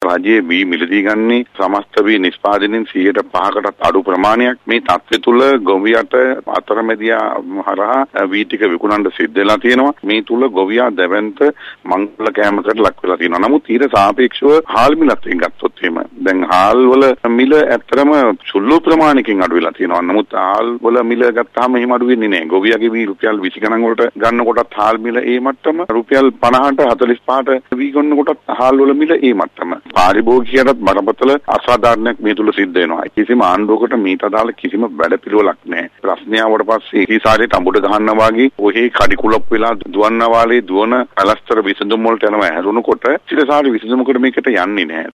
රජයේ වී මිලදී ගන්නේ සමස්ත වී නිෂ්පාදනයෙන් 5%කට අඩු ප්‍රමාණයක්. මේ තත්ත්වය තුළ ගොවියට අතරමැදියා හරහා වී ටික විකුණන්න සිද්ධ වෙලා තියෙනවා. මේ තුල ගොවියා දැවැන්ත මංගල කෑමකට ලක් වෙලා තියෙනවා. නමුත් ඊට සාපේක්ෂව හාල් මිලත් ගත්තොත් එහෙම දැන් හාල් වල මිල ඇත්තටම සුළු ප්‍රමාණයකින් අඩු වෙලා තියෙනවා. නමුත් හාල් වල මිල ගත්තාම එහෙම අඩු වෙන්නේ නැහැ. ගොවියාගේ වී රුපියල් 20 ගණන් වලට ගන්න කොටත් හාල් මිල ඒ මට්ටම රුපියල් 50ට 45ට වී ගන්න කොටත් හාල් වල මිල ඒ මට්ටම. පාරිභෝගිකයන්ට බරපතල අසාධාරණයක් මේ තුල සිද්ධ වෙනවා. කිසිම ආණ්ඩුවකට මීට අදාළ කිසිම වැඩපිළිවෙලක් නැහැ. ප්‍රශ්නය ආවට පස්සේ ඊසාරේ තඹුඩ ගහනවා වගේ ඔහේ කඩිකුලප් වෙලා දුවන්නා වාලේ දුවන පළස්තර විසඳුම් වලට යනවා හැරුණකොට ඊටසාරි විසඳුමකට මේකට යන්නේ නැහැ.